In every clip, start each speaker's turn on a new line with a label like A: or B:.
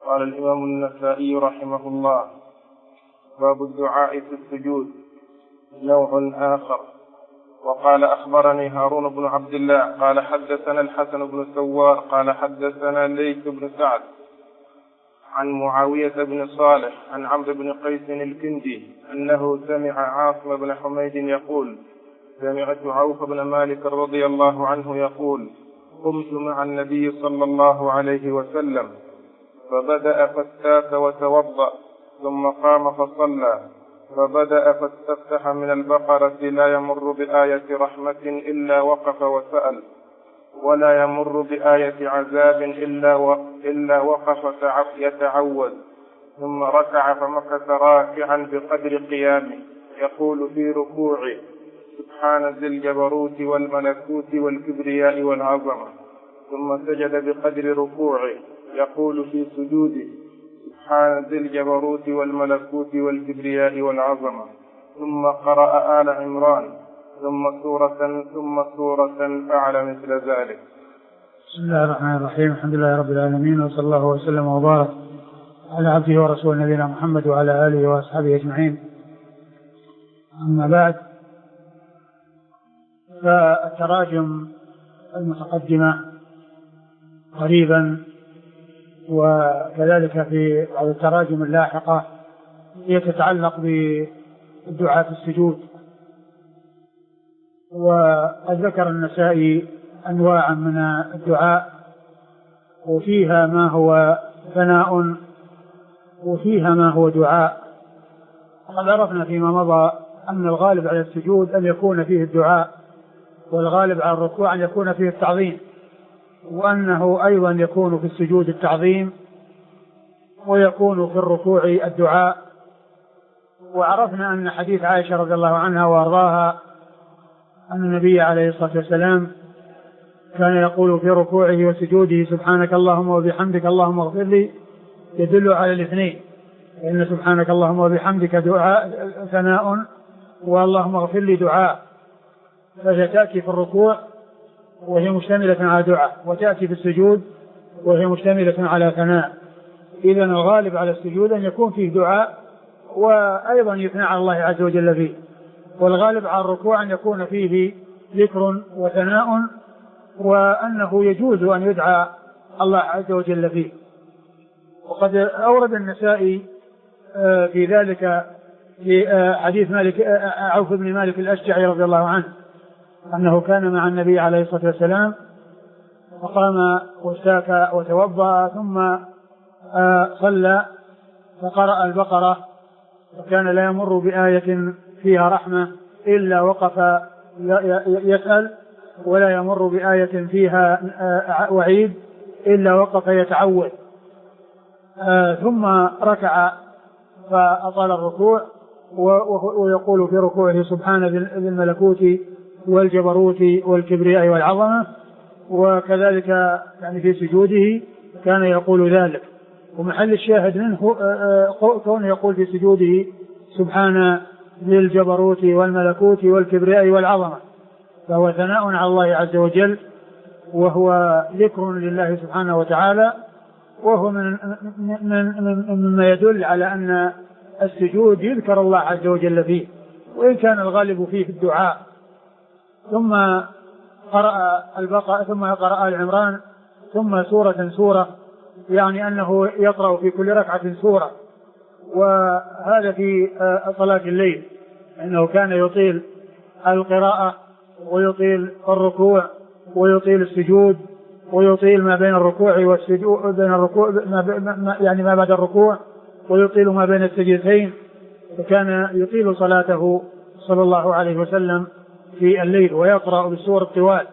A: قال الإمام النسائي رحمه الله: باب الدعاء في السجود. نوع آخر. وقال: أخبرني هارون بن عبد الله قال حدثنا الحسن بن سوار قال حدثنا ليث بن سعد عن معاوية بن صالح عن عمرو بن قيس الكندي أنه سمع عاصم بن حميد يقول: سمعت عوف بن مالك رضي الله عنه يقول: قمت مع النبي صلى الله عليه وسلم فبدأ فاستاك وتوضأ ثم قام فصلى، فبدأ فاستفتح من البقرة لا يمر بآية رحمة إلا وقف وسأل، ولا يمر بآية عذاب إلا وقف يتعوذ، ثم ركع فمكث راكعا بقدر قيامه يقول في ركوعه: سبحان ذي الجبروت والملكوت والكبرياء والعظمة، ثم سجد بقدر ركوعه يقول في سجوده: سبحان ذي الجبروت والملكوت والكبرياء والعظمة، ثم قرأ آل عمران ثم سورة أعلى مثل ذلك.
B: بسم الله الرحمن الرحيم. الحمد لله رب العالمين، وصلى الله وسلم وبارك على عبده ورسوله نبينا محمد وعلى آله وأصحابه أجمعين. أما بعد، فالتراجم المتقدمة قريبا وكذلك في بعض التراجم اللاحقة هي تتعلق بالدعاء في السجود. وقد ذكر النسائي أنواعا من الدعاء، وفيها ما هو ثناء وفيها ما هو دعاء. وقد عرفنا فيما مضى أن الغالب على السجود أن يكون فيه الدعاء، والغالب على الركوع أن يكون فيه التعظيم، وأنه أيضا يكون في السجود التعظيم ويكون في الركوع الدعاء. وعرفنا أن حديث عائشة رضي الله عنها وأرضاها أن النبي عليه الصلاة والسلام كان يقول في ركوعه وسجوده: سبحانك اللهم وبحمدك اللهم اغفر لي، يدل على الاثنين، إن سبحانك اللهم وبحمدك دعاء ثناء، واللهم اغفر لي دعاء، فهي تأتي في الركوع وهي مشتملة على دعاء، وتأتي في السجود وهي مشتملة على ثناء. إذن الغالب على السجود أن يكون فيه دعاء وأيضا يثنى على الله عز وجل فيه، والغالب على الركوع أن يكون فيه ذكر وثناء، وأنه يجوز أن يدعى الله عز وجل فيه. وقد أورد النسائي في ذلك في حديث عوف بن مالك الأشجعي رضي الله عنه أنه كان مع النبي عليه الصلاة والسلام فقام واستاك وتوضأ ثم صلى فقرأ البقرة، وكان لا يمر بآية فيها رحمة إلا وقف يسأل، ولا يمر بآية فيها وعيد إلا وقف يتعوذ، ثم ركع فأطال الركوع ويقول في ركوعه: سبحان ذي الملكوت والجبروت والكبرياء والعظمة. وكذلك يعني في سجوده كان يقول ذلك. ومحل الشاهد منه كونه يقول في سجوده: سبحان ذي الجبروت والملكوت والكبرياء والعظمة، فهو ثناء على الله عز وجل، وهو ذكر لله سبحانه وتعالى، وهو مما يدل على أن السجود يذكر الله عز وجل فيه، وإن كان الغالب فيه الدعاء. ثم قرأ البقرة ثم قرأ آل عمران ثم سورة، يعني أنه يقرأ في كل ركعة سورة. وهذا في صلاة الليل، أنه كان يطيل القراءة ويطيل الركوع ويطيل السجود ويطيل ما بين الركوع والسجود، بين الركوع يعني ما بعد الركوع، ويطيل ما بين السجدتين، فكان يطيل صلاته صلى الله عليه وسلم في الليل ويقرأ بالسور الطوال.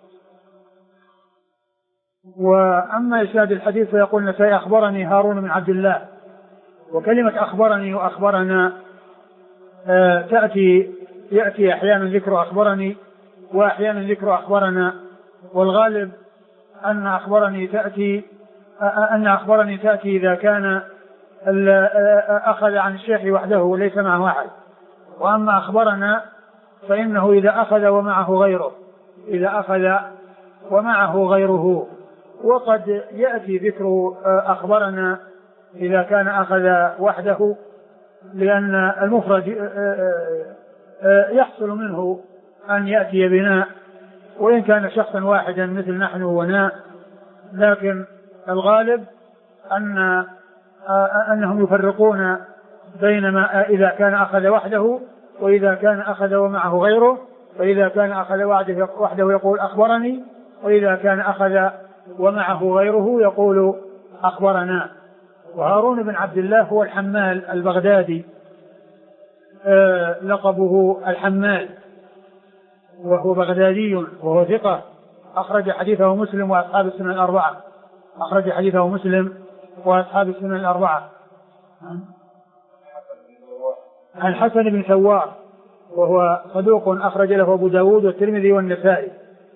B: وأما إسناد الحديث فيقول النسائي: أخبرني هارون بن عبد الله. وكلمة أخبرني وأخبرنا يأتي أحيانا ذكر أخبرني وأحيانا ذكر أخبرنا، والغالب أن أخبرني تأتي إذا كان أخذ عن الشيخ وحده وليس معه أحد. وأما أخبرنا فإنه إذا أخذ ومعه غيره. وقد يأتي ذكر أخبرنا إذا كان أخذ وحده، لأن المفرد يحصل منه أن يأتي بناء وإن كان شخصا واحدا مثل نحن وناء، لكن الغالب أنهم يفرقون بين ما إذا كان أخذ وحده وإذا كان أخذ ومعه غيره، فإذا كان أخذ وحده يقول أخبرني، وإذا كان أخذ ومعه غيره يقول أخبرنا. وهارون بن عبد الله هو الحمال البغدادي، لقبه الحمال، وهو بغدادي وهو ثقة، أخرج حديثه مسلم وأصحاب السنن الأربعة. أخرج حديثه مسلم وأصحاب السنن الأربعة. عن حسن بن ثوار وهو صدوق، أخرج له أبو داود والترمذي والنسائي.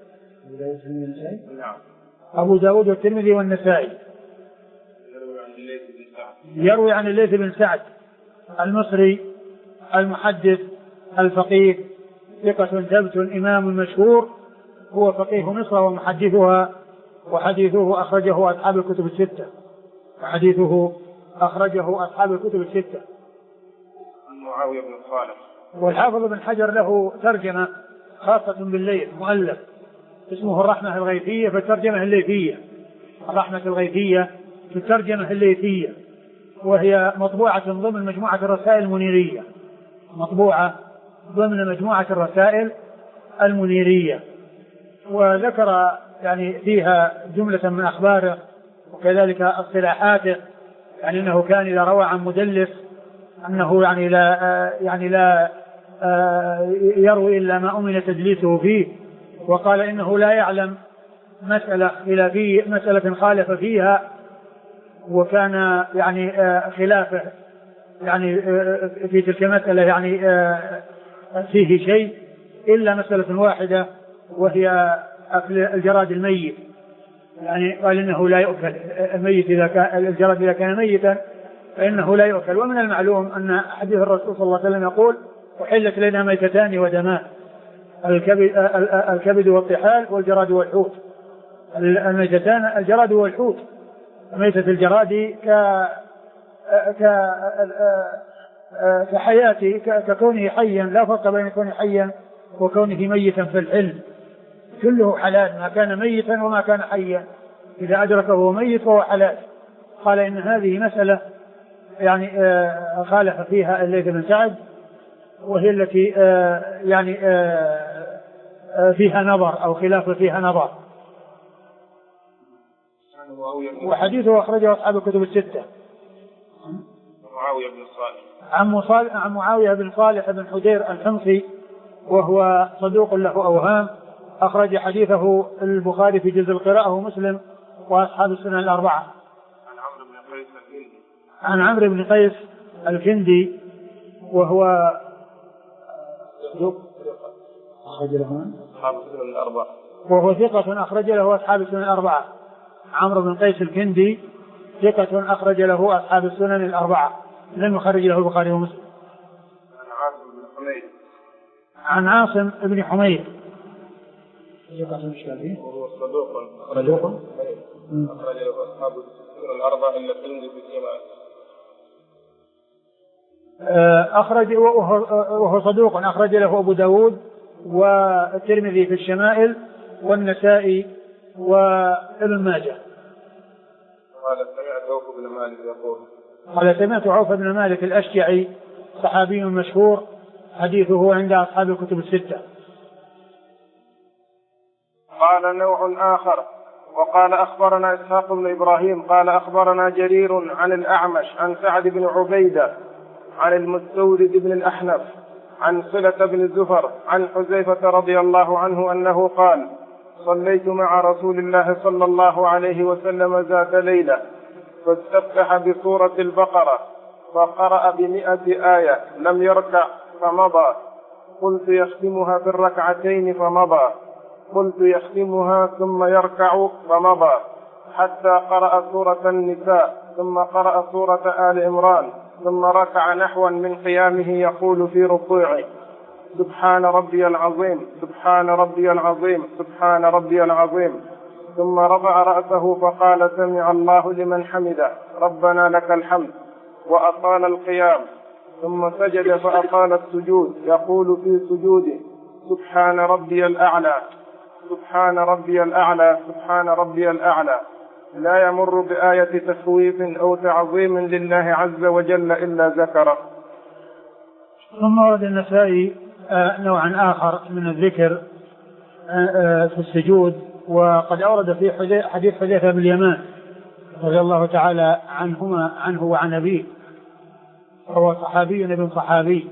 B: أبو داود والترمذي والنسائي. يروي عن الليث بن سعد المصري المحدث الفقيه، ثقة ثبت إمام مشهور، هو فقيه مصر ومحدثها، وحديثه أخرجه أصحاب الكتب الستة. وحديثه أخرجه أصحاب الكتب الستة.
A: معاوية بن صالح.
B: والحافظ بن حجر له ترجمة خاصة بالليث، مؤلف اسمه الرحمة الغيثية في الترجمة الليثية. الرحمة الغيثية في الترجمة الليثية، وهي مطبوعة ضمن مجموعة الرسائل المنيرية. مطبوعة ضمن مجموعة الرسائل المنيرية، وذكر يعني فيها جملة من أخباره وكذلك اصطلاحاته، يعني أنه كان إذا روى عن مدلس أنه يعني لا يروي إلا ما أمن تدليسه فيه، وقال إنه لا يعلم مسألة خالف فيها، وكان يعني خلافه يعني في تلك المسألة يعني فيه شيء إلا مسألة واحدة، وهي أكل الجراد الميت. يعني قال إنه لا يؤكل الميت إذا كان الجراد إذا كان ميتا فإنه لا يؤكل. ومن المعلوم أن حديث الرسول صلى الله عليه وسلم يقول: أحلت لنا ميتتان ودمان، الكبد والطحال والجراد والحوت. الميتتان الجراد والحوت. ميتة الجراد كحياته ككونه حيا، لا فرق بين كونه حيا وكونه ميتا في الحلم، كله حلال ما كان ميتا وما كان حيا، إذا أدركه ميت فهو حلال. قال إن هذه مسألة يعني خالف فيها الليث بن سعد، وهي التي يعني فيها نظر أو خلاف فيها نظر. وحديثه أخرجه أصحاب الكتب الستة.
A: معاوية بن صالح.
B: عن معاوية بن صالح بن حدير الحمصي، وهو صدوق له أوهام، أخرج حديثه البخاري في جزء القراءة ومسلم وأصحاب السنن الأربعة. عن عمرو بن قيس الكندي وهو صدوق أخرج له
A: أصحاب السنن الأربعة،
B: وهو ثقة أخرج له أصحاب السنن الأربعة. عمرو بن قيس الكندي ثقة أخرج له أصحاب السنن الأربعة، لم يخرج له البخاري ومسلم. عن عاصم بن حميد ثقة مشكلة
A: وهو صدوق أخرج له أصحاب السنن الأربعة إلا الترمذي في الجماعة.
B: وهو صدوق أخرج له أبو داود والترمذي في الشمائل والنسائي وابن ماجه. قال سمعت عوف بن مالك الأشجعي صحابي مشهور، حديثه عند أصحاب الكتب الستة.
A: قال نوع آخر: وقال أخبرنا إسحاق بن إبراهيم قال أخبرنا جرير عن الأعمش عن سعد بن عبيدة عن المستورد بن الأحنف عن صلة بن الزفر عن حذيفة رضي الله عنه أنه قال: صليت مع رسول الله صلى الله عليه وسلم ذات ليلة، فاستفتح بسورة البقرة فقرأ ب100 آية، لم يركع فمضى. قلت: يختمها في الركعتين؟ فمضى. قلت: يختمها ثم يركع؟ فمضى، حتى قرأ سورة النساء ثم قرأ سورة آل عمران، ثم ركع نحوا من قيامه يقول في ركوعه: سبحان ربي العظيم، سبحان ربي العظيم، سبحان ربي العظيم. ثم رفع رأسه فقال سمع الله لمن حمده ربنا لك الحمد، وأطال القيام، ثم سجد فأطال السجود يقول في سجوده سبحان ربي الأعلى سبحان ربي الأعلى سبحان ربي الأعلى، لا يمر بآية تخويف أو تعظيم لله عز وجل إلا ذكره.
B: ثم ورد النسائي نوعا آخر من الذكر في السجود، وقد أورد في حديث حذيفة بن اليمان رضي الله تعالى عنه وعن أبيه، هو صحابي ابن صحابي،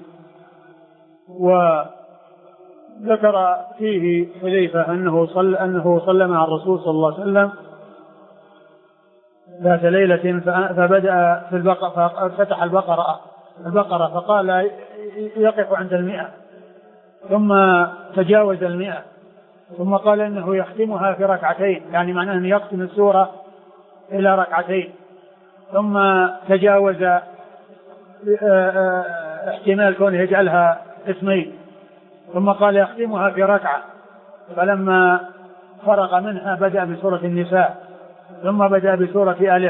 B: وذكر فيه حذيفة أنه صلى مع الرسول صلى الله عليه وسلم ذات ليلة فبدأ في البقرة، فتح البقرة فقال يقف عند 100 ثم تجاوز 100 ثم قال إنه يختمها في ركعتين، يعني معناه أنه يختم السورة إلى ركعتين، ثم تجاوز احتمال كونه يجعلها قسمين، ثم قال يختمها في ركعة، فلما فرغ منها بدأ بسورة النساء، ثم بدأ بسورة آل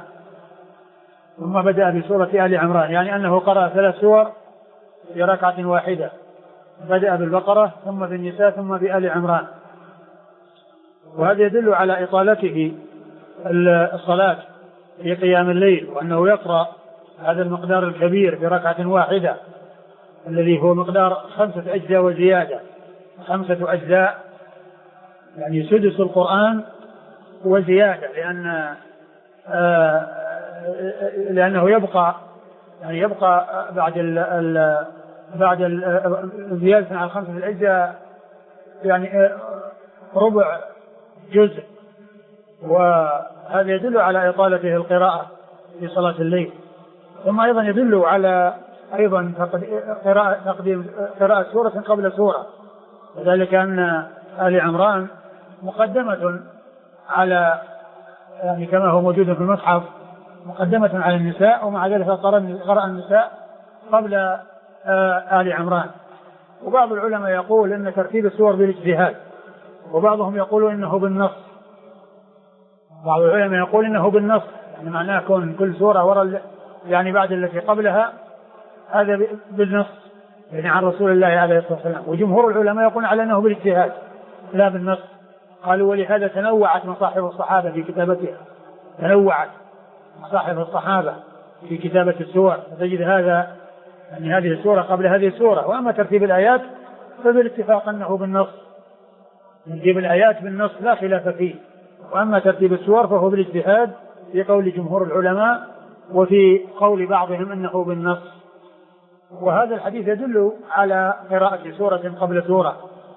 B: عمران، يعني أنه قرأ 3 سور في ركعة واحدة، بدأ بالبقرة ثم بالنساء ثم بآل عمران. وهذا يدل على إطالته الصلاة في قيام الليل، وأنه يقرأ هذا المقدار الكبير في ركعة واحدة الذي هو مقدار 5 أجزاء وزيادة، 5 أجزاء يعني سدس القرآن وزيادة، لأنه يبقى بعد الزيادة على 5 الأجزاء يعني ربع جزء، وهذا يدل على إطالته القراءة في صلاة الليل. ثم أيضا يدل على تقديم قراءة سورة قبل سورة، وذلك أن آل عمران مقدمة على، يعني كما هو موجود في المصحف، مقدمة على النساء، ومع ذلك قرأ النساء قبل آل عمران. وبعض العلماء يقول أن ترتيب السور بالاجتهاد، وبعضهم يقول إنه بالنص. بعض العلماء يقول إنه بالنص، يعني معناه كون كل سورة يعني بعد التي قبلها، هذا بالنص يعني عن رسول الله عليه الصلاة والسلام. وجمهور العلماء يقول على أنه بالاجتهاد لا بالنص. قالوا ولهذا تنوعت مصاحف الصحابة في كتابتها، تنوعت مصاحف الصحابة في كتابة السور، فتجد هذا يعني هذه السورة قبل هذه السورة. وأما ترتيب الآيات فبالاتفاق أنه بالنص، ترتيب الآيات بالنص لا خلاف فيه. وأما ترتيب السور فهو بالاجتهاد في قول جمهور العلماء، وفي قول بعضهم أنه بالنص. وهذا الحديث يدل على قراءة سورة قبل سورة،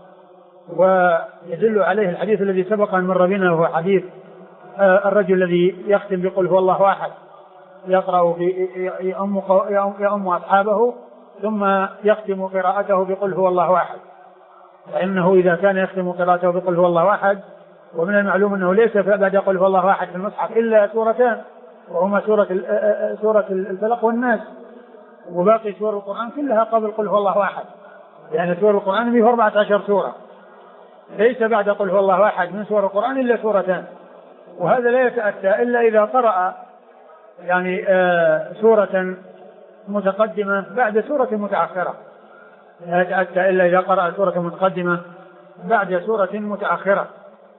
B: ويدل عليه الحديث الذي سبق أن مر بنا، وهو حديث الرجل الذي يختم بقل هو الله أحد، يقرأ يؤم أصحابه ثم يختم قراءته بقل هو الله أحد. فإنه إذا كان يختم قراءته بقل هو الله أحد، ومن المعلوم أنه ليس بعد قل هو الله أحد في المصحف إلا سورتان، وهما سورة الفلق والناس، وباقي سور القرآن كلها قبل قل هو الله أحد، يعني سور القرآن فيه 14 سورة، ليس بعد قل هو الله أحد من سور القرآن إلا سورتان. وهذا لا يتأتى إلا إذا قرأ يعني سورة متقدمة بعد سورة متأخرة، لا يتأتى إلا إذا قرأ سورة متقدمة بعد سورة متأخرة.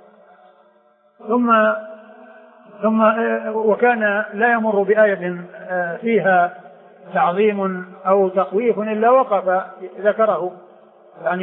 B: ثم وكان لا يمر بآية فيها تعظيم أو تخويف إلا وقف ذكره، يعني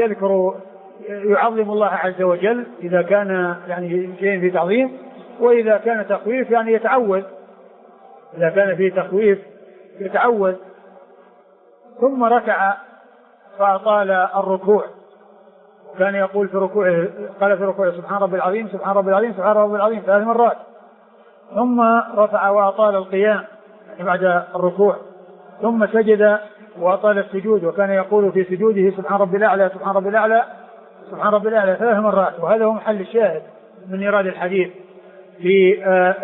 B: يعظم الله عز وجل إذا كان يعني شيء في تعظيم، وإذا كان تخويف يعني يتعوذ، إذا كان فيه تخويف يتعوذ. ثم ركع فأطال الركوع، كان يقول في ركوعه، قال في ركوعه سبحان ربي العظيم سبحان ربي العظيم سبحان ربي العظيم 3 مرات. ثم رفع وأطال القيام بعد الركوع، ثم سجد وأطال السجود، وكان يقول في سجوده سبحان ربي الأعلى سبحان ربي الأعلى سبحان ربي الأعلى 3 مرات. وهذا هو محل الشاهد من إيراد الحديث في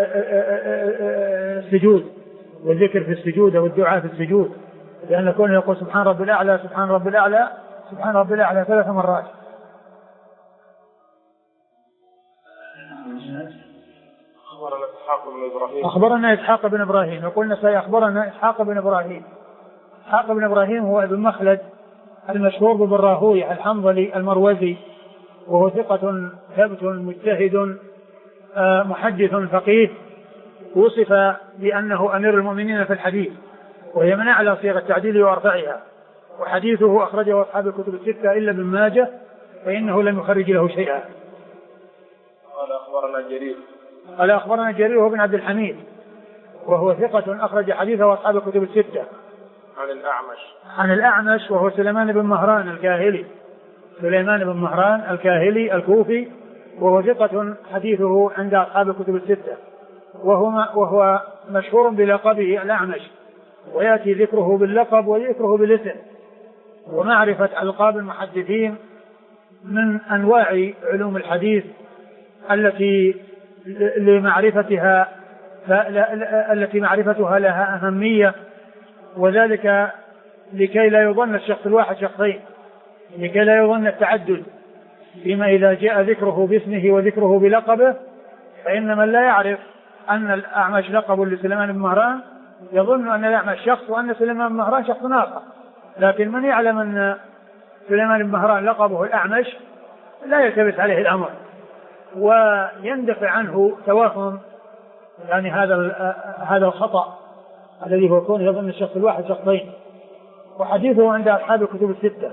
B: السجود والذكر في السجود أو الدعاء في السجود، لأن كونه يقول سبحان ربي الأعلى سبحان ربي الأعلى سبحان ربي الأعلى 3 مرات. أخبرنا إسحاق بن إبراهيم. يقول النسائي أخبرنا إسحاق بن إبراهيم. إسحاق بن إبراهيم هو ابن مخلد المشهور بابن راهويه الحنظلي المروزي، وهو ثقة ثبت مجتهد محدث فقيه، وصف بأنه أمير المؤمنين في الحديث، وهي من أعلى صيغ التعديل وأرفعها، وحديثه أخرجه أصحاب الكتب الستة إلا ابن ماجه فإنه لم يخرج له شيئا. قال أخبرنا جرير هو بن عبد الحميد، وهو ثقة أخرج حديثه أصحاب الكتب الستة. عن الأعمش وهو سليمان بن مهران الكاهلي، سليمان بن مهران الكاهلي الكوفي، وهو ثقة حديثه عند أصحاب الكتب الستة، وهو مشهور بلقبه الأعمش، ويأتي ذكره باللقب وذكره بالاسم. ومعرفة ألقاب المحدثين من أنواع علوم الحديث التي معرفتها لها أهمية، وذلك لكي لا يظن الشخص الواحد شخصين، لكي لا يظن التعدد، فيما إذا جاء ذكره باسمه وذكره بلقبه، فإن من لا يعرف أن الأعمش لقب لسليمان بن مهران يظن أن الأعمش شخص وأن سليمان بن مهران شخص آخر. لكن من يعلم أن سليمان بن مهران لقبه الأعمش لا يلتبس عليه الأمر ويندفع عنه توهم يعني هذا الخطأ الذي هو يكون يظن الشخص الواحد شخصين. وحديثه عند أصحاب الكتب الستة.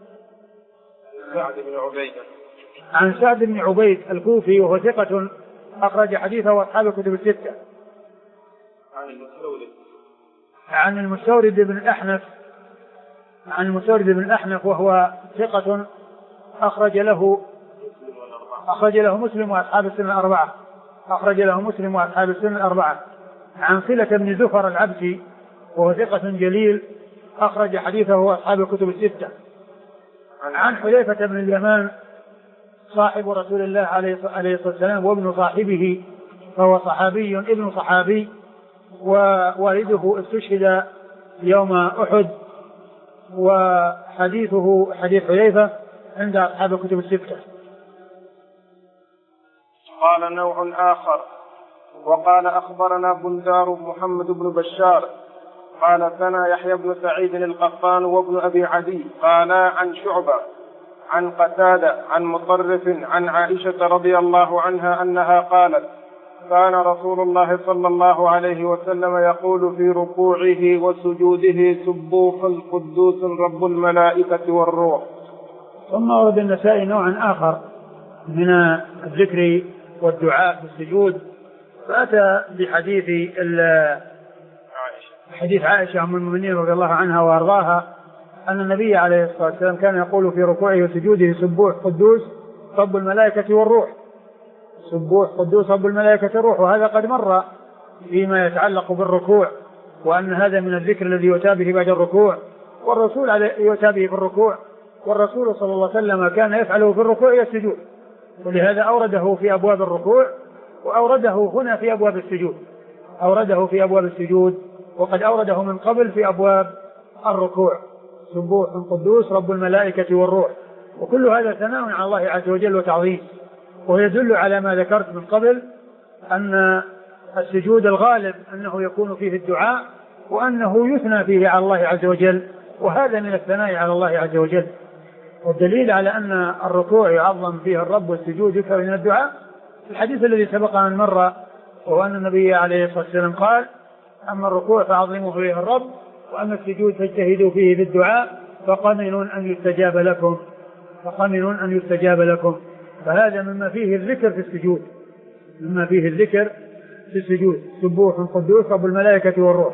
B: عن سعد بن عبيد الكوفي، وهو ثقة أخرج حديثه أصحاب الكتب الستة. عن المستورد بن الأحنف وهو ثقة أخرج له مسلم وأصحاب السنن الأربعة. عن صلة بن زفر العبسي، وهو ثقة جليل أخرج حديثه أصحاب الكتب الستة. عن حذيفة بن اليمان صاحب رسول الله عليه الصلاة والسلام وابن صاحبه، فهو صحابي ابن صحابي، ووالده استشهد يوم أحد، وحديثه حديث حذيفة عند أصحاب الكتب الستة.
A: قال نوع آخر: وقال أخبرنا بندار محمد بن بشار قال ثنى يحيى بن سعيد القطان وابن أبي عدي قال عن شعبة عن قتادة عن مطرف عن عائشة رضي الله عنها أنها قالت: كان رسول الله صلى الله عليه وسلم يقول في ركوعه وسجوده: سبوح قدوس رب الملائكة والروح.
B: ثم ورد النسائي نوعا آخر من الذكر والدعاء في السجود، فأتى بحديث عائشة أم المؤمنين رضي الله عنها وأرضاها أن النبي عليه الصلاة والسلام كان يقول في ركوعه وسجوده: سبوح قدوس رب الملائكة والروح. سبوح قدوس رب الملائكة والروح. وهذا قد مر فيما يتعلق بالركوع، وأن هذا من الذكر الذي يؤتى به بعد الركوع، والرسول يؤتى به في الركوع، والرسول صلى الله عليه وسلم كان يفعله في الركوع والسجود، ولهذا أورده في أبواب الركوع وأورده هنا في أبواب السجود، وقد أورده من قبل في أبواب الركوع: سبوح قدوس رب الملائكة والروح. وكل هذا ثناء على الله عز وجل وتعظيم، ويدل على ما ذكرت من قبل أن السجود الغالب أنه يكون فيه الدعاء، وأنه يثنى فيه على الله عز وجل، وهذا من الثناء على الله عز وجل. والدليل على أن الركوع يعظم فيه الرب والسجود يكثر من الدعاء الحديث الذي سبق أن مر، وهو أن النبي عليه الصلاة والسلام قال: أما الركوع فعظموا فيه الرب، وأما السجود فاجتهدوا فيه بالدعاء فقمن أن يستجاب لكم. فهذا مما فيه الذكر في السجود: سبوح قدوس رب الملائكة والروح.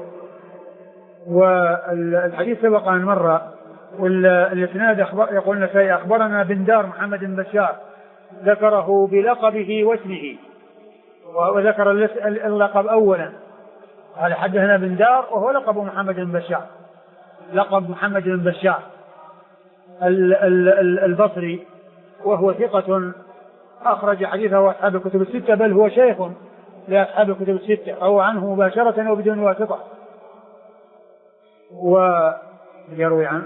B: والحديث سبق أن مر. والإسناد يقول النسائي: أخبرنا بندار محمد بن بشار، ذكره بلقبه واسمه، وذكر اللقب أولا، قال: حدثنا بندار، وهو لقب محمد بن بشار البصري، وهو ثقة أخرج حديثه أصحاب الكتب الستة، بل هو شيخ لأصحاب الكتب الستة، أو عنه مباشرة وبدون واسطة. ويروي عن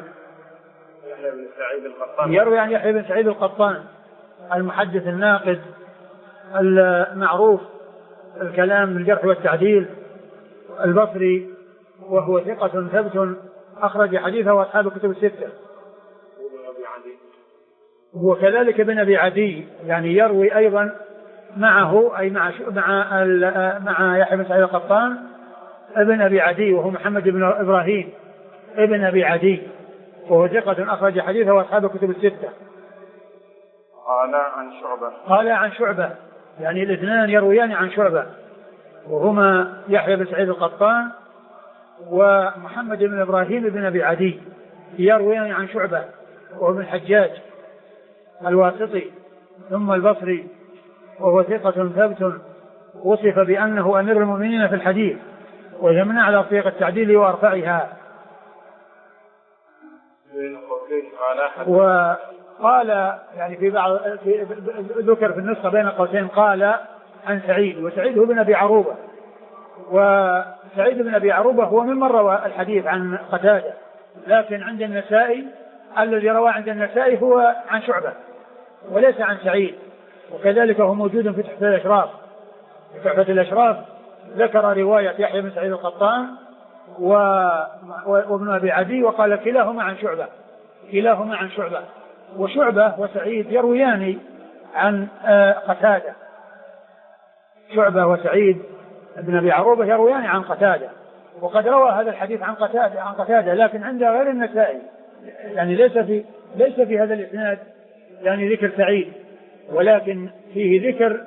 B: يحيى بن سعيد القطان المحدث الناقد المعروف الكلام من الجرح والتعديل. البصري وهو ثقة ثبت أخرج حديثه أصحاب الكتب الستة. وكذلك ابن أبي عدي يعني يروي أيضا معه أي مع يحيى بن سعيد القطان ابن أبي عدي وهو محمد بن إبراهيم ابن أبي عدي وهو ثقة أخرج حديثه وأصحاب الكتب الستة. قال عن شعبة يعني الاثنان يرويان عن شعبة وهما يحيى بن سعيد القطان ومحمد بن إبراهيم بن أبي عدي يرويان عن شعبة وهو ابن الحجاج الواسطي. ثم البصري وهو ثقة ثبت وصف بأنه أمير المؤمنين في الحديث ويمنع على طريق التعديل وأرفعها. وقال يعني في بعض ذكر في النسخة بين قوسين قال عن سعيد وسعيد هو بن أبي عروبة وسعيد بن أبي عروبة هو ممن روى الحديث عن قتادة لكن عند النسائي الذي روى عند النسائي هو عن شعبة وليس عن سعيد. وكذلك هو موجود في تحفة الأشراف. في تحفة الأشراف ذكر رواية يحيى بن سعيد القطان وابن أبي عدي وقال كلاهما عن شعبة وشعبة وسعيد يرويان عن قتادة. شعبة وسعيد بن أبي عروبة يرويان عن قتادة وقد روى هذا الحديث عن قتادة لكن عند غير النسائي يعني ليس في هذا الإسناد يعني ذكر سعيد ولكن فيه ذكر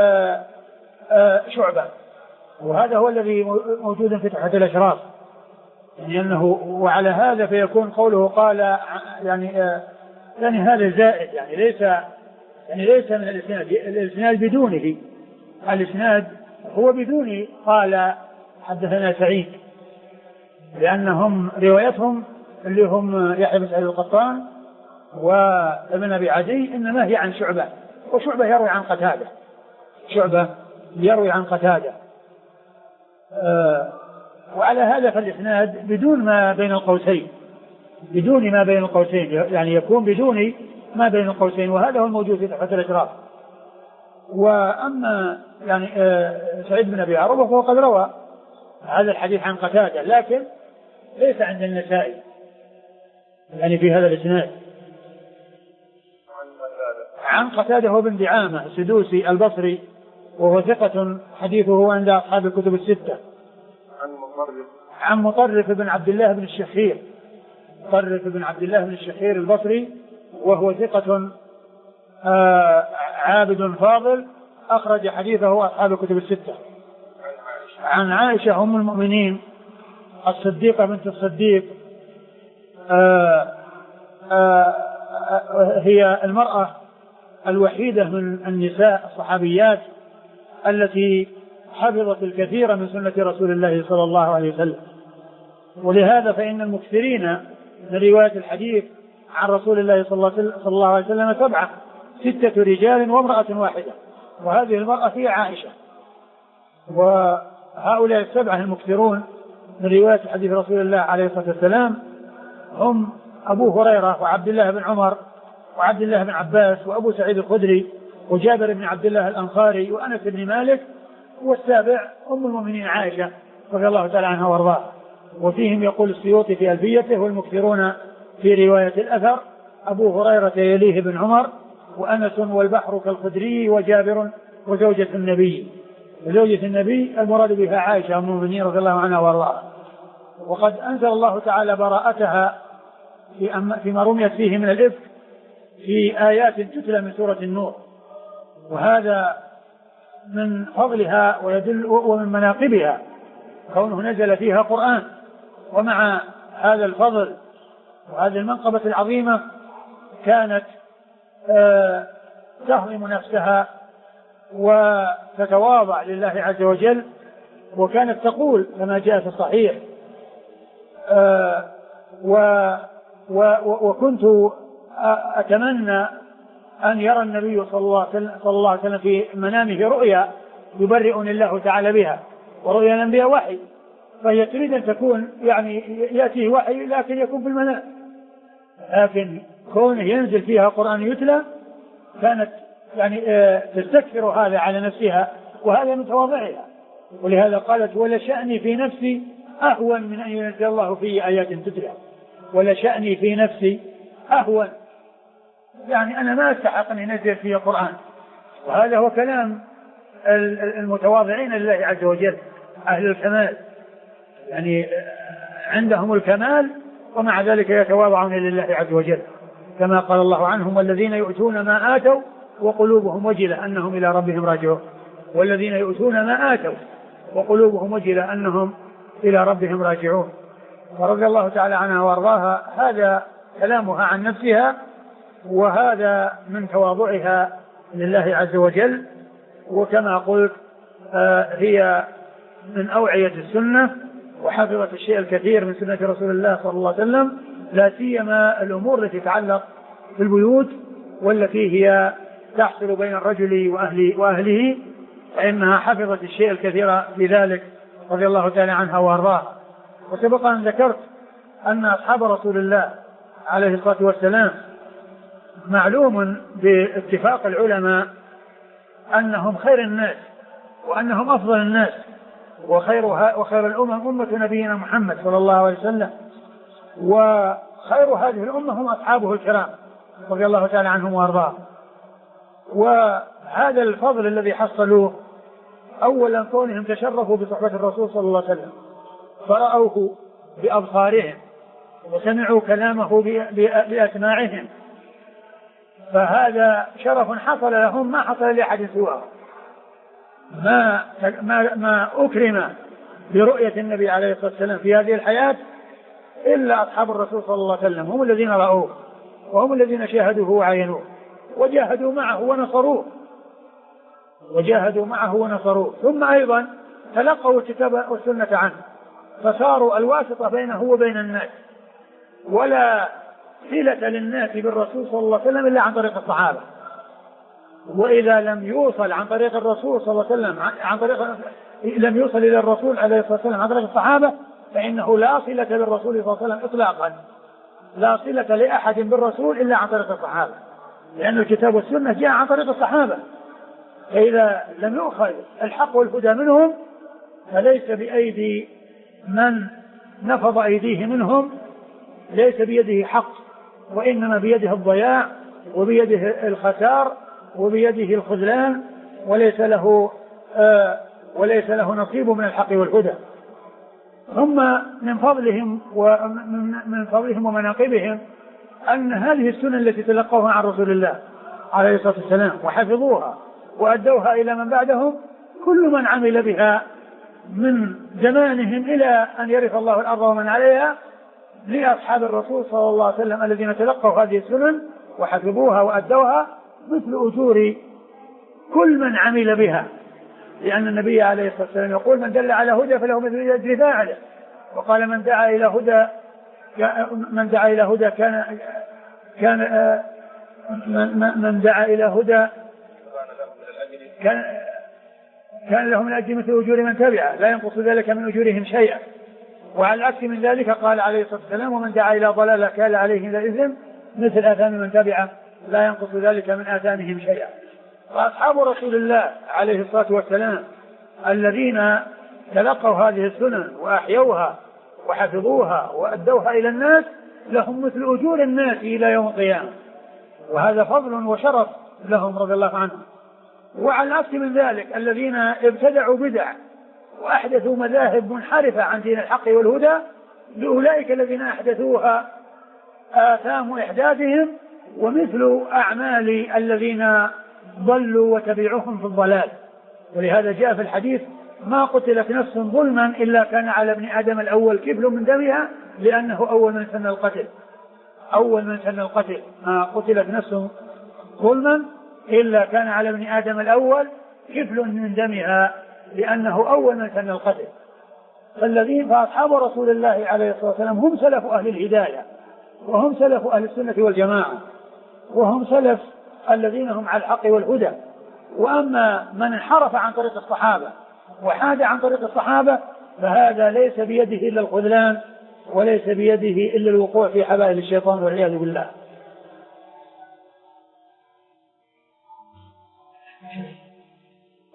B: شعبة وهذا هو الذي موجود في تحفة الأشراف يعني أنه وعلى هذا فيكون قوله قال يعني هذا زائد يعني ليس من الإسناد بدونه. الإسناد هو بدون قال حدثنا سعيد لأنهم روايتهم اللي هم يحيى بن سعيد القطان وابن أبي عدي إنما هي عن شعبة وشعبة يروي عن قتادة وعلى هذا فالإسناد بدون ما بين القوسين يعني يكون بدون ما بين القوسين وهذا هو الموجود في تحفة الأشراف. وأما يعني سعيد بن أبي عروبة فهو قد روى هذا الحديث عن قتادة لكن ليس عند النسائي يعني في هذا الإسناد. عن قتادة هو بن دعامة السدوسي البصري وهو ثقة حديثه عند أصحاب الكتب الستة. عن مطرف بن عبد الله بن الشخير البصري وهو ثقة عابد فاضل أخرج حديثه أصحاب الكتب الستة. عن عائشة أم المؤمنين الصديقة بنت الصديق هي المرأة الوحيدة من النساء الصحابيات التي حفظت الكثير من سنة رسول الله صلى الله عليه وسلم ولهذا فإن المكثرين من رواية الحديث عن رسول الله صلى الله عليه وسلم 6 رجال وامرأة واحدة وهذه المرأة هي عائشة. وهؤلاء 7 المكثرون من رواية حديث رسول الله عليه الصلاة والسلام هم أبو هريرة وعبد الله بن عمر وعبد الله بن عباس وأبو سعيد الخدري وجابر بن عبد الله الأنصاري وأنس بن مالك والسابع أم المؤمنين عائشة رضي الله تعالى عنها وارضاها. وفيهم يقول السيوطي في ألفيته والمكثرون في رواية الأثر أبو هريرة يليه بن عمر وأنس والبحر كالخدري وجابر وزوجة النبي. وزوجة النبي المراد بها عائشة أم المؤمنين رضي الله عنها وارضاها. وقد أنزل الله تعالى براءتها فيما رميت فيه من الإفك في آيات تتلى من سورة النور وهذا من فضلها ويدل ومن مناقبها كونه نزل فيها قرآن. ومع هذا الفضل وهذه المنقبة العظيمة كانت تهضم نفسها وتتواضع لله عز وجل وكانت تقول كما جاء في الصحيح وكنت أتمنى أن يرى النبي صلى الله عليه وسلم في منامه رؤيا يبرئني الله تعالى بها ورؤيا الأنبياء وحي فهي تريد أن تكون يعني يأتيه وحي لكن يكون في المنام لكن كونه ينزل فيها قرآن يتلى كانت يعني تستكثر هذا على نفسها وهذا من تواضعها. ولهذا قالت ولشأني في نفسي أهون من أن ينزل الله في آيات تتلى. ولشأني في نفسي أهون، يعني أنا ما أستحق أن ينزل في القرآن. وهذا هو كلام المتواضعين لله عز وجل، أهل الكمال، يعني عندهم الكمال ومع ذلك يتواضعون لله عز وجل، كما قال الله عنهم والذين يؤتون ما آتوا وقلوبهم وجلة أنهم إلى ربهم راجعون. والذين يؤتون ما آتوا وقلوبهم وجلة أنهم إلى ربهم راجعون. ورضي الله تعالى عنها وارضاها. هذا كلامها عن نفسها، وهذا من تواضعها لله عز وجل. وكما قلت هي من أوعية السنة، وحفظت الشيء الكثير من سنة رسول الله صلى الله عليه وسلم، لا سيما الأمور التي تتعلق بالبيوت والتي هي تحصل بين الرجل وأهله، فإنها حفظت الشيء الكثير لذلك رضي الله تعالى عنها وارضاها. وسبق أن ذكرت أن أصحاب رسول الله عليه الصلاة والسلام معلوم باتفاق العلماء أنهم خير الناس وأنهم أفضل الناس، وخير الأمم أمة نبينا محمد صلى الله عليه وسلم، وخير هذه الأمة هم أصحابه الكرام رضي الله تعالى عنهم وارضاهم. وهذا الفضل الذي حصلوه أولا كونهم تشرفوا بصحبة الرسول صلى الله عليه وسلم، فرأوه بأبصارهم وسمعوا كلامه بأسماعهم، فهذا شرف حصل لهم ما حصل لأحد سواه. ما أكرم برؤية النبي عليه الصلاة والسلام في هذه الحياة إلا أصحاب الرسول صلى الله عليه وسلم، هم الذين رأوه وهم الذين شاهدوه وعاينوه وجاهدوا معه ونصروه. ثم أيضا تلقوا الكتاب والسنة عنه، فصاروا الواسطة بينه وبين الناس، ولا صلة للناس بالرسول صلى الله عليه وسلم إلا عن طريق الصحابة. وإذا لم يوصل عن طريق الرسول صلى الله عليه وسلم لم يوصل إلى الرسول عليه الصلاة والسلام عن طريق الصحابة، فإنه لا صلة بالرسول صلى الله عليه وسلم إطلاقا، لا صلة لأحد بالرسول إلا عن طريق الصحابة، لأن الكتاب والسنة جاء عن طريق الصحابة. فإذا لم يؤخذ الحق والهدى منهم فليس بأيدي من نفض أيديه منهم، ليس بيده حق، وإنما بيده الضياع وبيده الخسار وبيده الخذلان، وليس له نصيب من الحق والهدى. ثم من فضلهم ومناقبهم أن هذه السنة التي تلقوها عن رسول الله عليه الصلاة والسلام وحفظوها وأدوها إلى من بعدهم، كل من عمل بها من زمانهم إلى أن يرث الله الأرض ومن عليها لأصحاب الرسول صلى الله عليه وسلم الذين تلقوا هذه السنن وحفظوها وأدوها مثل أجور كل من عمل بها، لأن النبي عليه الصلاة والسلام يقول من دل على هدى فله مثل أجر فاعله، وقال من دعا إلى هدى كان له من أجر مثل أجور من تبعه لا ينقص ذلك من أجورهم شيئا. وعلى العكس من ذلك قال عليه الصلاة والسلام ومن دعا إلى ضلالة كان عليه الإثم مثل آثام من تبعه لا ينقص ذلك من آثامهم شيئا. وأصحاب رسول الله عليه الصلاة والسلام الذين تلقوا هذه السنن وأحيوها وحفظوها وأدوها إلى الناس لهم مثل أجور الناس إلى يوم القيامة، وهذا فضل وشرف لهم رضي الله عنهم. وعلى العكس من ذلك الذين ابتدعوا بدع وأحدثوا مذاهب منحرفة عن دين الحق والهدى، لأولئك الذين أحدثوها آثام إحداثهم ومثل أعمال الذين ضلوا وتبعوهم في الضلال. ولهذا جاء في الحديث ما قتلت نفس ظلما إلا كان على ابن آدم الأول كفل من دمها لأنه أول من سن القتل. ما قتلت نفس ظلما إلا كان على ابن آدم الأول كفل من دمها لأنه أول من سن القتل. فأصحاب رسول الله عليه الصلاة والسلام هم سلف أهل الهداية، وهم سلف أهل السنة والجماعة، وهم سلف الذين هم على الحق والهدى. وأما من انحرف عن طريق الصحابة وحاد عن طريق الصحابة فهذا ليس بيده إلا الخذلان، وليس بيده إلا الوقوع في حبائل الشيطان والعياذ بالله.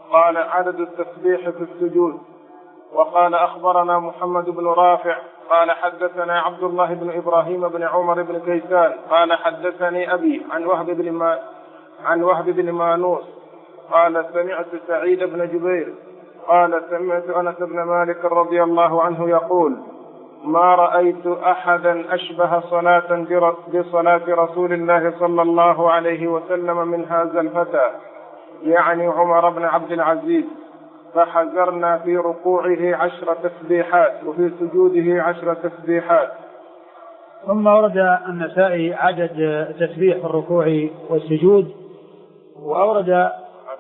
A: قال عدد التسبيح في السجود. وقال أخبرنا محمد بن رافع قال حدثنا عبد الله بن إبراهيم بن عمر بن كيسان قال حدثني أبي عن وهب بن مانوس قال سمعت سعيد بن جبير قال سمعت أنس بن مالك رضي الله عنه يقول ما رأيت أحدا أشبه صلاة بصلاة رسول الله صلى الله عليه وسلم من هذا الفتى، يعني عمر بن عبد العزيز، فحذرنا في ركوعه 10 تسبيحات وفي سجوده 10 تسبيحات.
B: ثم ورد النسائي عدد تسبيح في الركوع والسجود، وأورد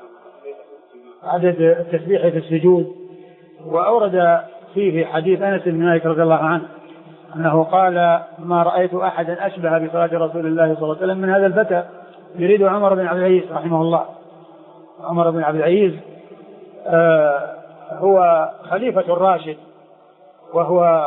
B: عدد التسبيح في السجود، وأورد فيه حديث أنس بن مالك رضي الله عنه أنه قال ما رأيت أحدا أشبه بصلاة رسول الله صلى الله عليه وسلم من هذا الفتى، يريد عمر بن عبد العزيز رحمه الله. عمر بن عبد العزيز هو خليفة الراشد، وهو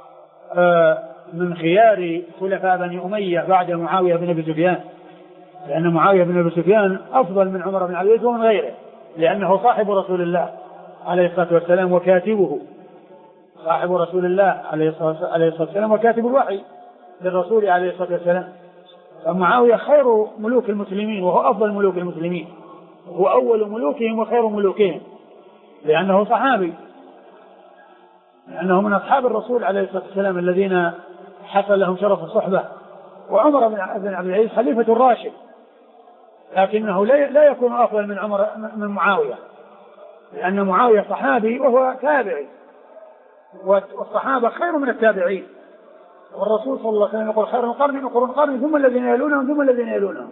B: من خيار خلفاء بني أمية بعد معاوية بن أبي سفيان، لأن معاوية بن أبي سفيان أفضل من عمر بن عبد العزيز ومن غيره، لأنه صاحب رسول الله عليه الصلاة والسلام وكاتبه، صاحب رسول الله عليه الصلاة والسلام وكاتب الوحي للرسول عليه الصلاة والسلام. فمعاوية خير ملوك المسلمين وهو أفضل ملوك المسلمين، هو أول ملوكهم وخير ملوكهم، لأنه صحابي، لأنه من أصحاب الرسول عليه الصلاة والسلام الذين حصل لهم شرف الصحبة. وعمر بن عبد العزيز خليفة الراشد، لكنه لا يكون أفضل من معاوية، لأن معاوية صحابي وهو تابعي، والصحابة خير من التابعين، والرسول صلى الله عليه وسلم يقول خير القرن قرون قرن ثم الذين يلونهم ثم الذين يلونهم.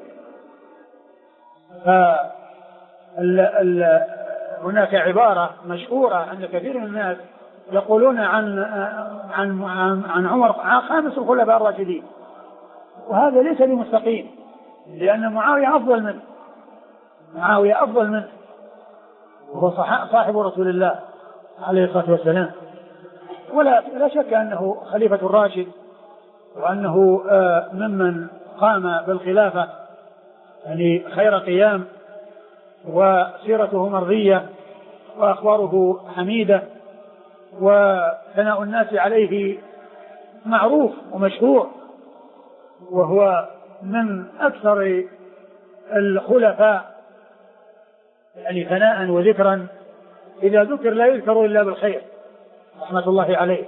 B: هناك عبارة مشهورة أن كثير من الناس يقولون عن عمر خامس الخلفاء الراشدين، وهذا ليس بمستقيم، لأن معاوية أفضل منه وهو صاحب رسول الله عليه الصلاة والسلام. ولا شك أنه خليفة الراشد، وأنه ممن قام بالخلافة يعني خير قيام، وسيرته مرضية وأخباره حميدة، وثناء الناس عليه معروف ومشهور، وهو من أكثر الخلفاء يعني ثناء وذكرا، إذا ذكر لا يذكر إلا بالخير رحمة الله عليه.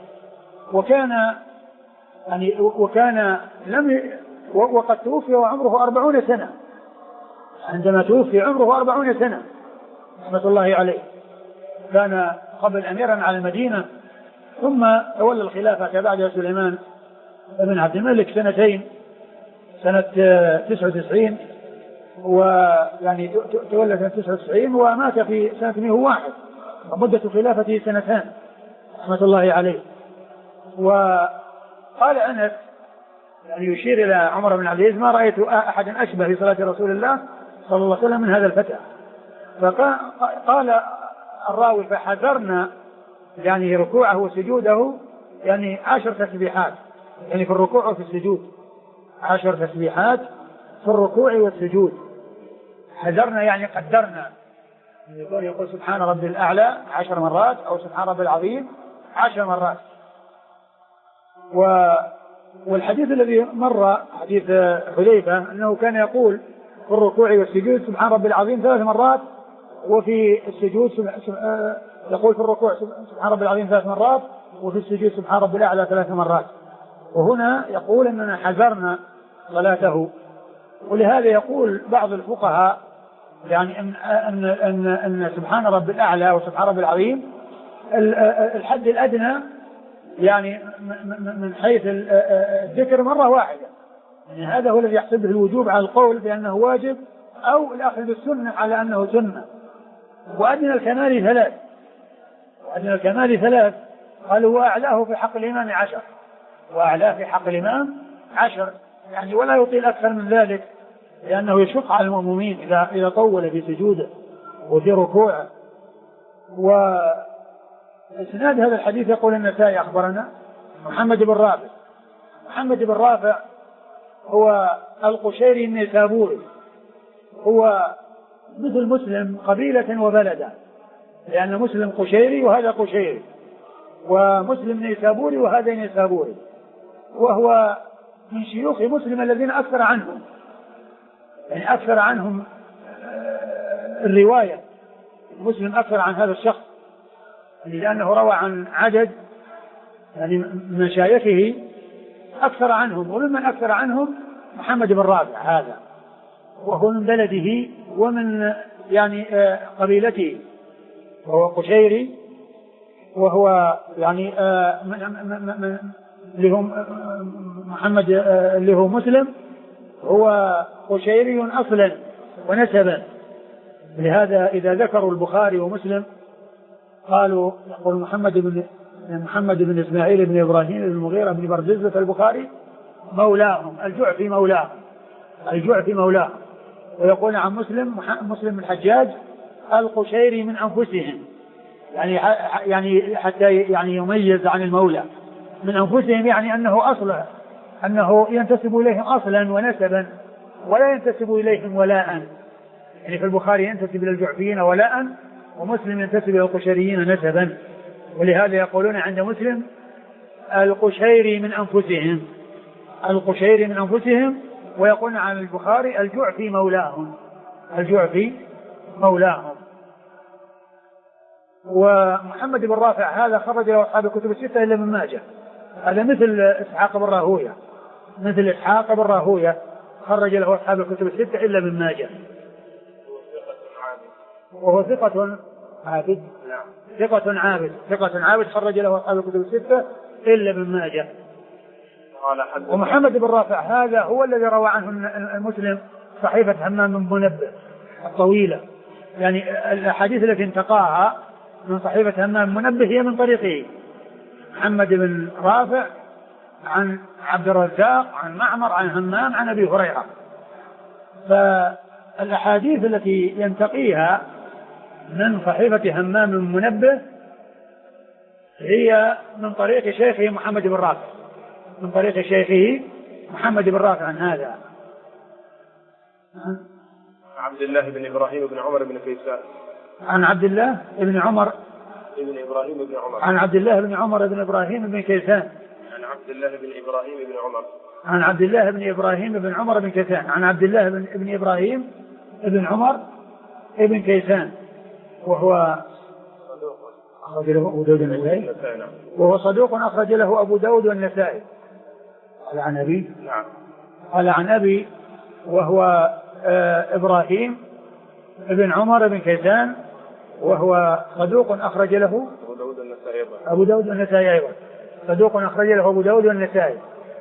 B: وقد توفي وعمره 40 سنة، عندما توفي عمره 40 سنة رحمة الله عليه. كان قبل أميرا على المدينة، ثم تولى الخلافة بعد سليمان بن عبد الملك سنة 99، ويعني تولى سنة 99 ومات في سنة 101، ومدة خلافته 2 سنين رحمة الله عليه. وقال أنس يعني يشير إلى عمر بن عبد العزيز ما رأيت أحدا أشبه بصلاة رسول الله صلى الله عليه وسلم من هذا الفتى. فقال الراوي فحذرنا يعني ركوعه وسجوده يعني 10 تسبيحات، يعني في الركوع وفي السجود 10 تسبيحات في الركوع والسجود. حذرنا يعني قدرنا، يقول سبحان ربي الأعلى 10 مرات، أو سبحان ربي العظيم 10 مرات. والحديث الذي مر حديث حذيفة أنه كان يقول في الركوع والسجود سبحان ربي العظيم 3 مرات، وفي السجود يقول في الركوع سبحان ربي العظيم 3 مرات، وفي السجود سبحان ربي الأعلى 3 مرات. وهنا يقول أننا حذرنا صلاته. ولهذا يقول بعض الفقهاء يعني أن سبحان ربي الأعلى وسبحان ربي العظيم الحد الأدنى يعني من حيث الذكر مرة واحدة، يعني هذا هو الذي يحسبه الوجوب على القول بأنه واجب، أو الأخذ بالسنة على أنه سنة. وأدنى الكمال 3 قالوا وأعلاه في حق الإمام 10، وأعلاه في حق الإمام 10 يعني ولا يطيل أكثر من ذلك، لأنه يشق على المؤمنين إذا طول في سجوده وفي ركوعه. وإسناد هذا الحديث يقول النسائي أخبرنا محمد بن رافع هو القشيري النيسابوري، هو مثل مسلم قبيلة وبلدا، لأن مسلم قشيري وهذا قشيري، ومسلم نيسابوري وهذا نيسابوري، وهو من شيوخ مسلم الذين أكثر عنهم، يعني أكثر عنهم الرواية. مسلم أكثر عن هذا الشخص لأنه روى عن عدد يعني من مشايخه أكثر عنهم، وممن أكثر عنهم محمد بن رافع هذا، وهو من بلده ومن يعني قبيلته، وهو قشيري، وهو يعني لهم محمد اللي هو مسلم هو قشيري أصلا ونسبا. لهذا إذا ذكروا البخاري ومسلم قالوا يقول محمد بن إسماعيل بن إبراهيم بن المغيرة بن برزيزة البخاري مولاهم الجعفي مولاهم، ويقول عن مسلم الحجاج القشيري من أنفسهم، يعني حتى يعني يميز عن المولى من أنفسهم، يعني أنه ينتسب إليهم أصلا ونسبا ولا ينتسب إليهم ولاء. يعني في البخاري ينتسب إلى الجعفيين ولاء، ومسلم ينتسب إلى القشيريين نسبا، ولهذا يقولون عند مسلم القشيري من أنفسهم، ويقولون عن البخاري الجعفي مولاهم. ومحمد بن رافع هذا خرج له أصحاب الكتب الستة إلا ابن ماجه، هذا مثل إسحاق بن راهوية خرج له أصحاب الكتب الستة إلا ابن ماجه، وهو ثقة عابد خرج له أصحاب الكتب الستة إلا ابن ماجه. ومحمد بن رافع هذا هو الذي روى عنه المسلم صحيفة همام بن منبه الطويلة، يعني الأحاديث التي انتقاها من صحيفة همام بن منبه هي من طريقه محمد بن رافع عن عبد الرزاق عن معمر عن همام عن أبي هريرة. فالأحاديث التي ينتقيها من صحيفة همام بن منبه هي من طريق شيخه محمد بن رافع عن هذا
A: عبد الله بن إبراهيم بن عمر بن كيسان
B: عن عبد الله بن عمر
A: بن إبراهيم بن عمر
B: عن عبد الله بن عمر بن إبراهيم بن كيسان
A: عن عبد الله بن إبراهيم بن عمر
B: عن عبد الله بن إبراهيم بن عمر بن كيسان عن عبد الله بن إبراهيم بن عمر بن كيسان، وهو أخرج له أبو داود والنسائي، وهو صدوق أخرج له أبو داود والنسائي. قال عن أبي قال عن أبي وهو إبراهيم بن عمر بن كيسان، وهو صدوق أخرج له أبو داود والنسائي أيضا، صدوق أخرج له أبو داود والنسائي.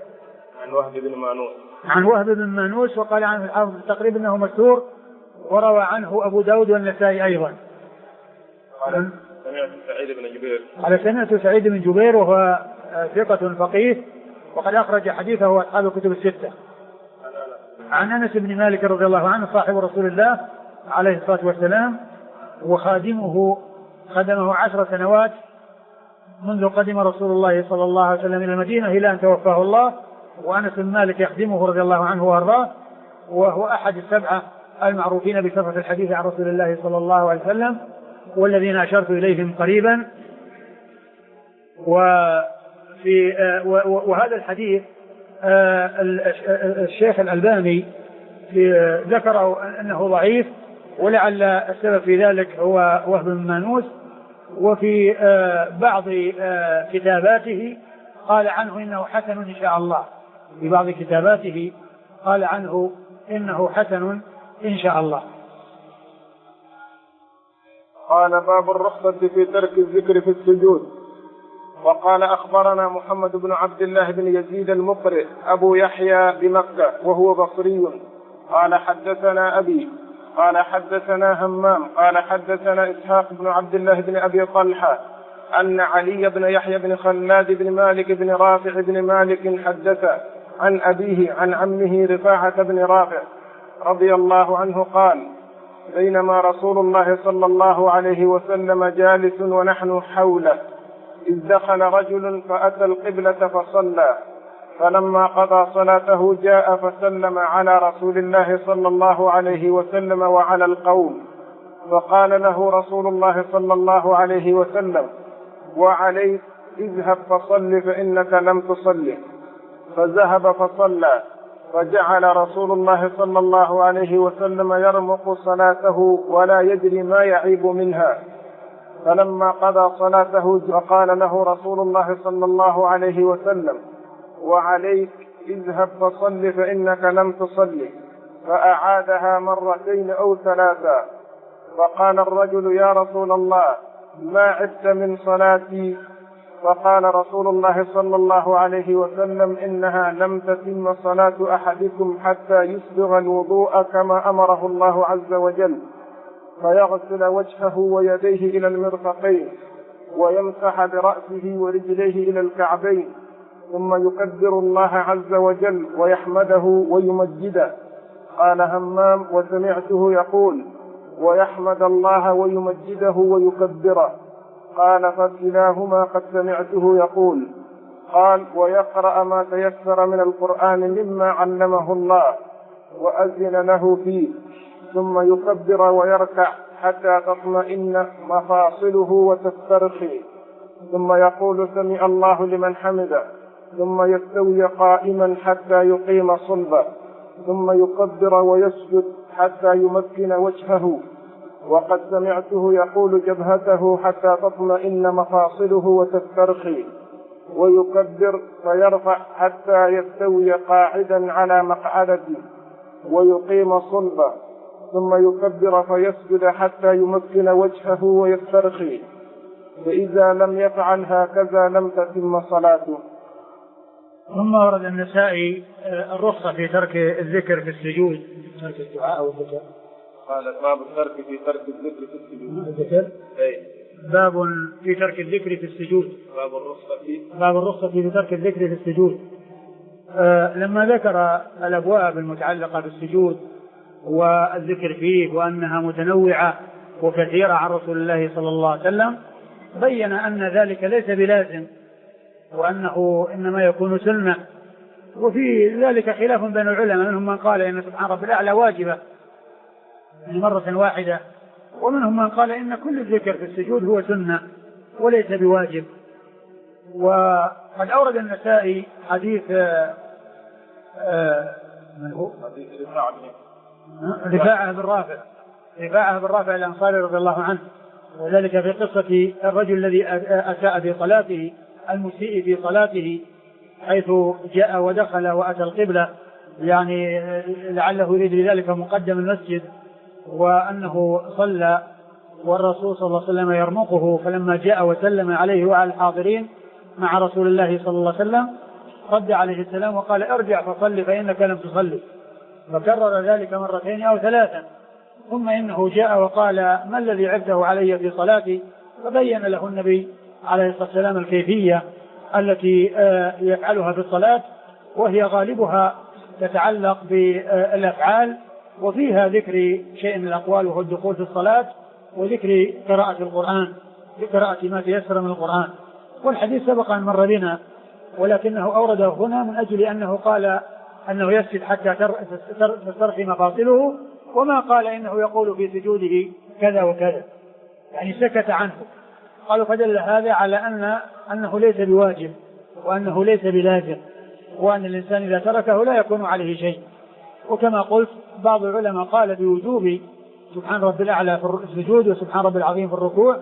B: عن وهب بن مانوس وقال عنه الحافظ تقريبا أنه مستور، وروى عنه أبو داود والنسائي أيضا. سمعت سعيد بن جبير وهو ثقة فقيه، وقد أخرج حديثه أصحاب الكتب الستة. عن أنس بن مالك رضي الله عنه صاحب رسول الله عليه الصلاة والسلام وخادمه 10 سنوات منذ قدم رسول الله صلى الله عليه وسلم إلى المدينة إلى أن توفاه الله، وأنس بن مالك يخدمه رضي الله عنه وأرضاه، وهو أحد السبعة المعروفين بكثرة الحديث عن رسول الله صلى الله عليه وسلم والذين أشرت إليهم قريبا. وهذا الحديث الشيخ الألباني ذكره أنه ضعيف، ولعل السبب في ذلك هو وهب بن مانوس. وفي بعض كتاباته قال عنه إنه حسن إن شاء الله، في بعض كتاباته قال عنه إنه حسن إن شاء الله.
A: قال باب الرخصة في ترك الذكر في السجود. وقال أخبرنا محمد بن عبد الله بن يزيد المقرئ أبو يحيى بمكة وهو بصري قال حدثنا أبي قال حدثنا همام قال حدثنا إسحاق بن عبد الله بن أبي طلحة أن علي بن يحيى بن خلاد بن مالك بن رافع بن مالك حدث عن أبيه عن عمه رفاعة بن رافع رضي الله عنه قال بينما رسول الله صلى الله عليه وسلم جالس ونحن حوله إذ دخل رجل فأتى القبلة فصلى، فلما قضى صلاته جاء فسلم على رسول الله صلى الله عليه وسلم وعلى القوم، فقال له رسول الله صلى الله عليه وسلم: وعليك، اذهب فصل فإنك لم تصل. فذهب فصلى، فجعل رسول الله صلى الله عليه وسلم يرمق صلاته ولا يدري ما يعيب منها. فلما قضى صلاته فقال له رسول الله صلى الله عليه وسلم: وعليك، اذهب فصل فإنك لم تصل. فأعادها مرتين أو ثلاثا. فقال الرجل: يا رسول الله، ما عدت من صلاتي؟ فقال رسول الله صلى الله عليه وسلم: إنها لم تتم صلاة أحدكم حتى يسبغ الوضوء كما أمره الله عز وجل، فيغسل وجهه ويديه إلى المرفقين، ويمسح برأسه ورجليه إلى الكعبين، ثم يكبر الله عز وجل ويحمده ويمجده. قال همام: وسمعته يقول: ويحمد الله ويمجده ويكبره. قال: فكلاهما قد سمعته يقول. قال: ويقرأ ما تيسر من القرآن مما علمه الله وأذن له فيه، ثم يكبر ويركع حتى تطمئن مفاصله وتسترخي، ثم يقول: سمع الله لمن حمده، ثم يستوي قائما حتى يقيم صلبه، ثم يكبر ويسجد حتى يمكن وجهه، وقد سمعته يقول: جبهته حتى تطمئن مفاصله وتسترخي، ويكبر فيرفع حتى يستوي قاعدا على مقعدته ويقيم صلبه، ثم يكبر فيسجد حتى يمكن وجهه ويسترخي، فإذا لم يفعل هكذا لم تتم صلاته.
B: ثم ورد النسائي الرخصة في ترك الذكر في السجود، ترك الدعاء أو الذكر.
A: قال: باب الترك في ترك الذكر في السجود.
B: الذكر؟ باب في ترك الذكر في السجود. باب الرخصة في ترك الذكر في السجود. لما ذكر الأبواب المتعلقة بالسجود والذكر فيه وأنها متنوعة وكثيرة عن رسول الله صلى الله عليه وسلم، بين أن ذلك ليس بلازم، وأنه إنما يكون سنة. وفي ذلك خلاف بين العلماء، منهم من قال إن سبحان رب الأعلى واجبة مرة واحدة، ومنهم من قال إن كل الذكر في السجود هو سنة وليس بواجب. وقد أورد النسائي حديث رفاعة بن رافع الأنصاري رضي الله عنه، وذلك في قصة الرجل الذي أساء في صلاته، المسيء في صلاته، حيث جاء ودخل وأتى القبلة، يعني لعله يريد بذلك مقدم المسجد، وأنه صلى والرسول صلى الله عليه وسلم يرمقه، فلما جاء وسلم عليه وعلى الحاضرين مع رسول الله صلى الله عليه وسلم رد عليه السلام وقال: ارجع فصل فإنك لم تصلي. فكرر ذلك مرتين أو ثلاثا، ثم إنه جاء وقال: ما الذي عبته علي في صلاتي؟ فبين له النبي عليه الصلاة والسلام الكيفية التي يفعلها في الصلاة، وهي غالبها تتعلق بالأفعال، وفيها ذكر شيء من الأقوال وهو الدخول في الصلاة، وذكر قراءة القرآن، قراءة ما تيسر من القرآن. والحديث سبق أن مر بنا، ولكنه أورده هنا من أجل أنه قال أنه يسجد حتى تسترخي مفاصله، وما قال إنه يقول في سجوده كذا وكذا، يعني سكت عنه. قالوا: فدل هذا على أنه ليس بواجب، وأنه ليس بلازم، وأن الإنسان إذا تركه لا يكون عليه شيء. وكما قلت بعض العلماء قال بوجوب سبحان رب الأعلى في السجود وسبحان رب العظيم في الركوع،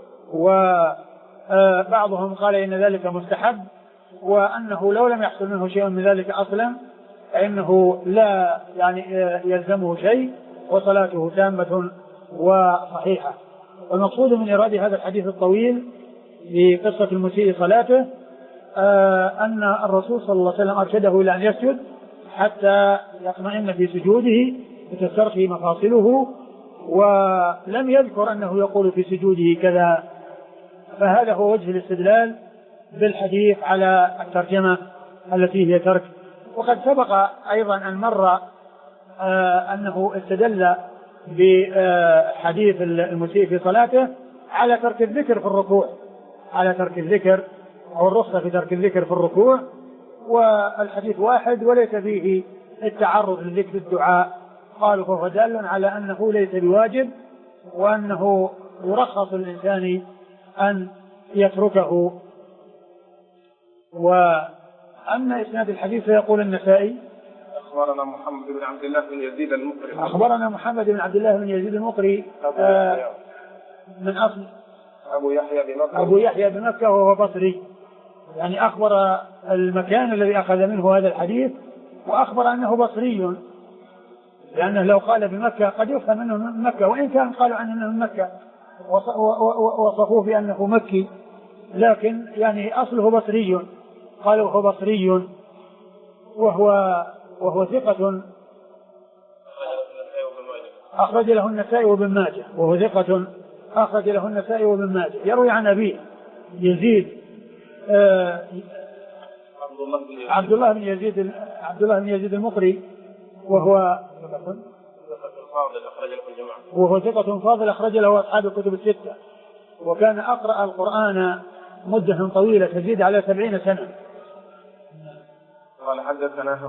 B: وبعضهم قال إن ذلك مستحب، وأنه لو لم يحصل منه شيء من ذلك أصلا فإنه لا يعني يلزمه شيء، وصلاته تامة وصحيحة. والمقصود من إراد هذا الحديث الطويل في قصة المسيء صلاته أن الرسول صلى الله عليه وسلم أرشده إلى أن يسجد حتى يطمئن في سجوده وتسترخي مفاصله، ولم يذكر أنه يقول في سجوده كذا. فهذا هو وجه الاستدلال بالحديث على الترجمة التي هي ترك. وقد سبق أيضا أن مر أنه استدل بحديث المسيء في صلاته على ترك الذكر في الركوع، على ترك الذكر أو الرخصة في ترك الذكر في الركوع، والحديث واحد وليس فيه التعرض لذكر الدعاء. قالوا: فهو دال على أنه ليس بواجب، وأنه يرخص الإنسان أن يتركه. وأما إسناد الحديث فيقول النسائي
A: أخبرنا محمد بن عبد الله بن يزيد المقري.
B: أخبرنا محمد بن عبد الله بن يزيد المقري من أصل أبو يحيى بمكة وهو بصري، يعني أخبر المكان الذي أخذ منه هذا الحديث، وأخبر أنه بصري، لأنه لو قال بمكة قد يفهم أنه من مكة، وإن كان قالوا عنه أنه من مكة وصفوه بأنه مكي، لكن يعني أصله بصري، قالوا هو بصري وهو ثقة أخرج له النسائي وابن ماجه، وهو ثقة أخرج له النسائي وابن ماجه. يروي عن أبيه يزيد عبد الله بن يزيد المقري، وهو ثقة فاضل أخرج له أصحاب الكتب الستة، وكان أقرأ القرآن مدة طويلة تزيد على 70 سنة.
A: قال حدثنا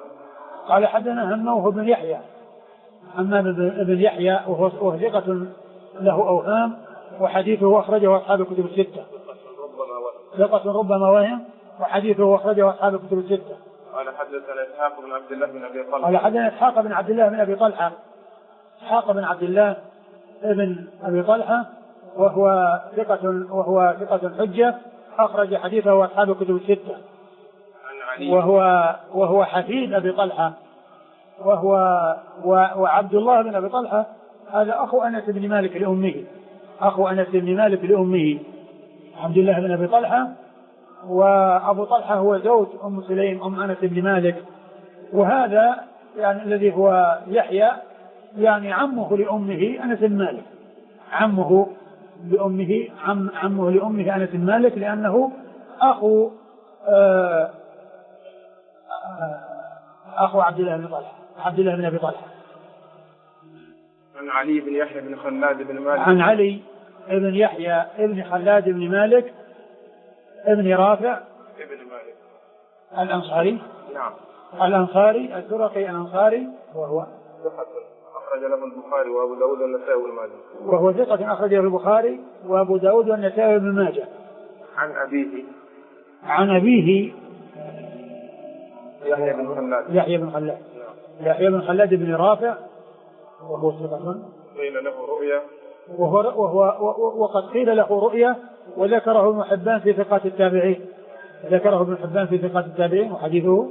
B: همام بن يحيى، همام بن يحيى وهو ثقة له أوهام، وحديثه أخرجه أصحاب الكتب الستة. ثقة ربما وهم، وحديثه أخرجه أصحاب الكتب الستة.
A: قال حدثنا إسحاق بن عبد الله بن أبي طلحة.
B: قال حدثنا إسحاق بن عبد الله بن أبي طلحة، إسحاق بن عبد الله ابن أبي طلحة وهو ثقة حجة، أخرج حديثه أصحاب الكتب الستة. وهو حفيد أبي طلحة، وعبد الله بن أبي طلحة هذا أخو أنس بن مالك لأمه، عبد الله بن أبي طلحة، وأبو طلحة هو زوج أم سليم أم أنس بن مالك، وهذا يعني الذي هو يحيى يعني عمه لأمه أنس بن مالك، عمه لأمه أنس بن مالك، لأنه أخو عبد الله بن أبي طلحة.
A: عن علي بن يحيى بن خلاد بن مالك.
B: عن علي بن يحيى بن خلاد بن مالك ابن رافع
A: ابن مالك
B: الأنصاري.
A: نعم.
B: الأنصاري الزرقي الأنصاري، وهو
A: ثقة أخرج له البخاري وأبو داود والنسائي وابن ماجه.
B: وهو ثقة أخرج له البخاري وأبو داود والنسائي وابن ماجه. عن أبيه يحيى بن خلاد بن رافع، وهو ثقة
A: قيل له رؤيا،
B: وقد قيل له رؤيا، وذكره ابن حبان في ثقات التابعين، وحديثه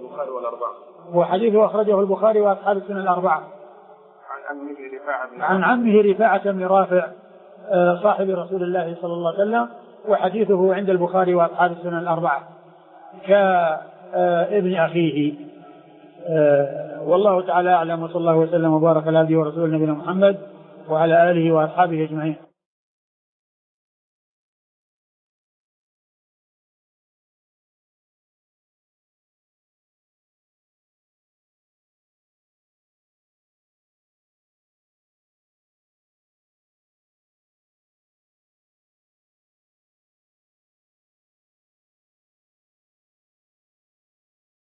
B: أخرجه البخاري وأصحاب السنن الأربعة. عن عمه رفاعة بن رافع صاحب رسول الله صلى الله عليه وسلم، وحديثه عند البخاري وأصحاب السنن الأربعة كابن أخيه. والله تعالى أعلم، وصلى الله وسلم وبارك على عبده ورسوله نبينا محمد وعلى آله وأصحابه أجمعين.